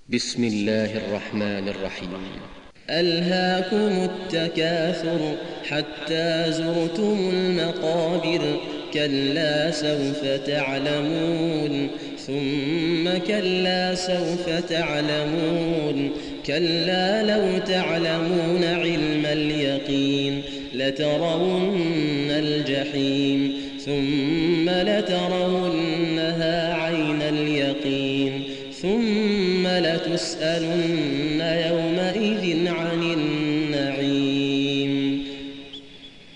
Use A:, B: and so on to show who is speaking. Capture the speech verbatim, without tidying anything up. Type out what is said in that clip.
A: بسم الله الرحمن الرحيم.
B: ألهاكم التكاثر حتى زرتم المقابر كلا سوف تعلمون ثم كلا سوف تعلمون كلا لو تعلمون علم اليقين لترون الجحيم ثم لترونها عين اليقين ثم لتسألن يوم